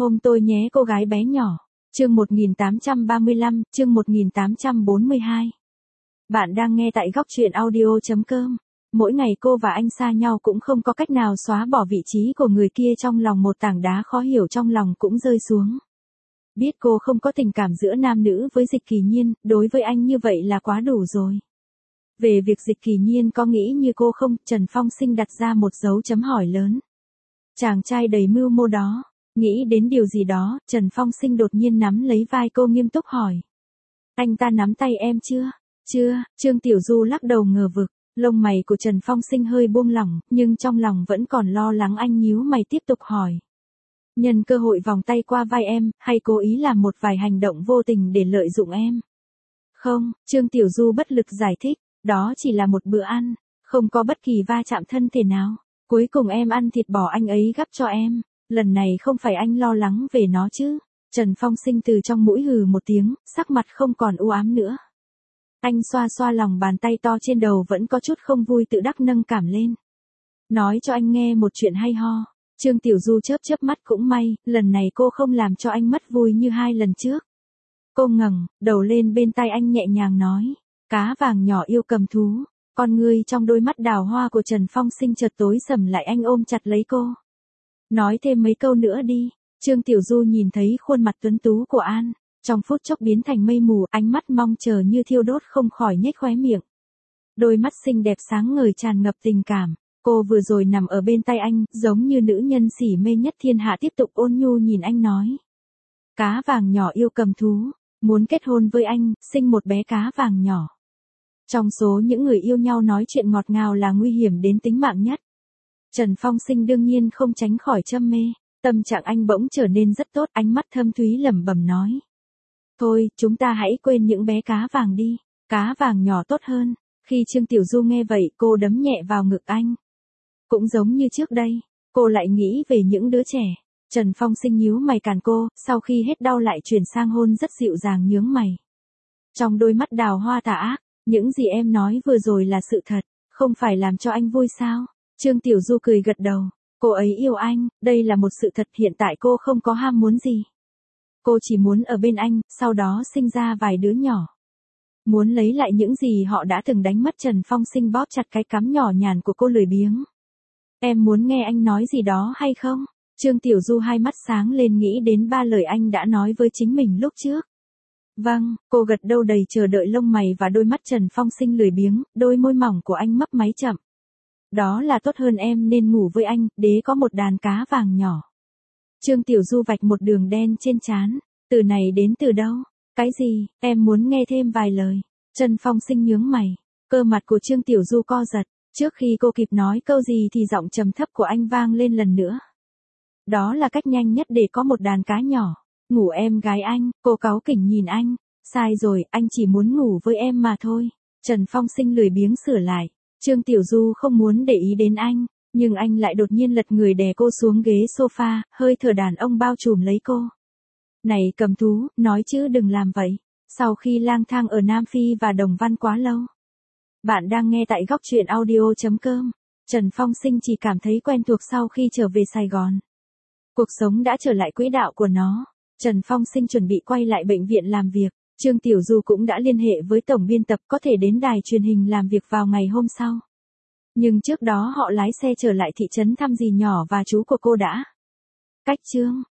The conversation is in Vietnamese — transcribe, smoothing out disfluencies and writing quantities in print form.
Ôm tôi nhé cô gái bé nhỏ. Chương 1835, chương 1842. Bạn đang nghe tại góc truyện audio.com. Mỗi ngày cô và anh xa nhau cũng không có cách nào xóa bỏ vị trí của người kia trong lòng, một tảng đá khó hiểu trong lòng cũng rơi xuống. Biết cô không có tình cảm giữa nam nữ với Dịch Kỳ Nhiên, đối với anh như vậy là quá đủ rồi. Về việc Dịch Kỳ Nhiên có nghĩ như cô không, Trần Phong Sinh đặt ra một dấu chấm hỏi lớn. Chàng trai đầy mưu mô đó. Nghĩ đến điều gì đó, Trần Phong Sinh đột nhiên nắm lấy vai cô nghiêm túc hỏi. Anh ta nắm tay em chưa? Chưa, Trương Tiểu Du lắc đầu ngờ vực, lông mày của Trần Phong Sinh hơi buông lỏng, nhưng trong lòng vẫn còn lo lắng. Anh nhíu mày tiếp tục hỏi. Nhân cơ hội vòng tay qua vai em, hay cố ý làm một vài hành động vô tình để lợi dụng em? Không, Trương Tiểu Du bất lực giải thích, đó chỉ là một bữa ăn, không có bất kỳ va chạm thân thể nào. Cuối cùng em ăn thịt bò anh ấy gắp cho em. Lần này không phải anh lo lắng về nó chứ? Trần Phong Sinh từ trong mũi hừ một tiếng, sắc mặt không còn u ám nữa. Anh xoa xoa lòng bàn tay to trên đầu vẫn có chút không vui, tự đắc nâng cảm lên. Nói cho anh nghe một chuyện hay ho. Trương Tiểu Du chớp chớp mắt, cũng may, lần này cô không làm cho anh mất vui như hai lần trước. Cô ngẩng đầu lên bên tai anh nhẹ nhàng nói. Cá vàng nhỏ yêu cầm thú. Con ngươi trong đôi mắt đào hoa của Trần Phong Sinh chợt tối sầm lại, anh ôm chặt lấy cô. Nói thêm mấy câu nữa đi. Trương Tiểu Du nhìn thấy khuôn mặt tuấn tú của An, trong phút chốc biến thành mây mù, ánh mắt mong chờ như thiêu đốt không khỏi nhếch khóe miệng. Đôi mắt xinh đẹp sáng ngời tràn ngập tình cảm. Cô vừa rồi nằm ở bên tay anh, giống như nữ nhân xỉ mê nhất thiên hạ, tiếp tục ôn nhu nhìn anh nói. Cá vàng nhỏ yêu cầm thú, muốn kết hôn với anh, sinh một bé cá vàng nhỏ. Trong số những người yêu nhau nói chuyện ngọt ngào là nguy hiểm đến tính mạng nhất. Trần Phong Sinh đương nhiên không tránh khỏi châm mê, tâm trạng anh bỗng trở nên rất tốt, ánh mắt thâm thúy lẩm bẩm nói. Thôi, chúng ta hãy quên những bé cá vàng đi, cá vàng nhỏ tốt hơn. Khi Trương Tiểu Du nghe vậy, cô đấm nhẹ vào ngực anh. Cũng giống như trước đây, cô lại nghĩ về những đứa trẻ. Trần Phong Sinh nhíu mày cản cô, sau khi hết đau lại chuyển sang hôn rất dịu dàng, nhướng mày. Trong đôi mắt đào hoa tà ác, những gì em nói vừa rồi là sự thật, không phải làm cho anh vui sao? Trương Tiểu Du cười gật đầu, cô ấy yêu anh, đây là một sự thật, hiện tại cô không có ham muốn gì. Cô chỉ muốn ở bên anh, sau đó sinh ra vài đứa nhỏ. Muốn lấy lại những gì họ đã từng đánh mất. Trần Phong Sinh bóp chặt cái cằm nhỏ nhàn của cô lười biếng. Em muốn nghe anh nói gì đó hay không? Trương Tiểu Du hai mắt sáng lên, nghĩ đến ba lời anh đã nói với chính mình lúc trước. Vâng, cô gật đầu đầy chờ đợi, lông mày và đôi mắt Trần Phong Sinh lười biếng, đôi môi mỏng của anh mấp máy chậm. Đó là tốt hơn, em nên ngủ với anh, đế có một đàn cá vàng nhỏ. Trương Tiểu Du vạch một đường đen trên trán, từ này đến từ đâu? Cái gì, em muốn nghe thêm vài lời. Trần Phong Sinh nhướng mày, cơ mặt của Trương Tiểu Du co giật, trước khi cô kịp nói câu gì thì giọng trầm thấp của anh vang lên lần nữa. Đó là cách nhanh nhất để có một đàn cá nhỏ. Ngủ em gái anh, cô cáu kỉnh nhìn anh. Sai rồi, anh chỉ muốn ngủ với em mà thôi. Trần Phong Sinh lười biếng sửa lại. Trương Tiểu Du không muốn để ý đến anh, nhưng anh lại đột nhiên lật người đè cô xuống ghế sofa, hơi thở đàn ông bao trùm lấy cô. Này cầm thú, nói chứ đừng làm vậy. Sau khi lang thang ở Nam Phi và Đồng Văn quá lâu. Bạn đang nghe tại góc truyện audio.com. Trần Phong Sinh chỉ cảm thấy quen thuộc sau khi trở về Sài Gòn. Cuộc sống đã trở lại quỹ đạo của nó. Trần Phong Sinh chuẩn bị quay lại bệnh viện làm việc. Trương Tiểu Du cũng đã liên hệ với tổng biên tập, có thể đến đài truyền hình làm việc vào ngày hôm sau. Nhưng trước đó họ lái xe trở lại thị trấn thăm dì nhỏ và chú của cô đã. Cách chương